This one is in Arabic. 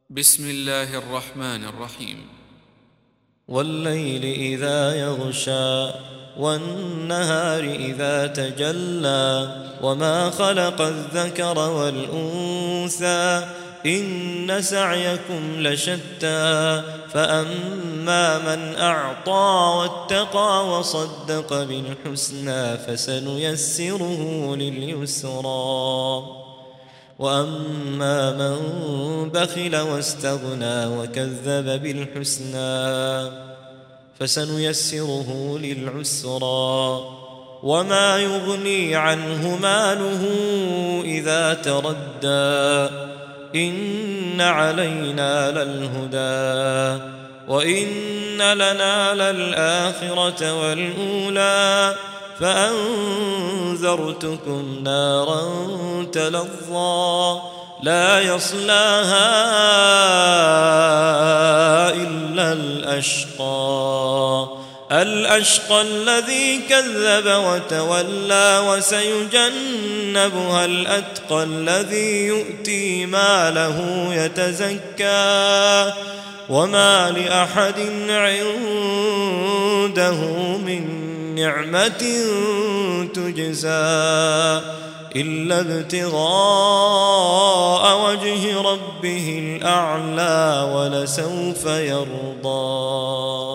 بسم الله الرحمن الرحيم. والليل إذا يغشى والنهار إذا تجلى وما خلق الذكر والأنثى إن سعيكم لشتى فأما من أعطى واتقى وصدق بالحسنى فسنيسره لليسرى وأما من بخل واستغنى وكذب بالحسنى فسنيسره للعسرى وما يغني عنه ماله إذا تردى إن علينا للهدى وإن لنا للآخرة والأولى فأنذرتكم نارا تلظى لا يصلاها إلا الأشقى الذي كذب وتولى وسيجنبها الأتقى الذي يؤتي ماله يتزكى وما لأحد عنده من نعمة تجزى إلا ابتغاء وجه ربه الأعلى ولسوف يرضى.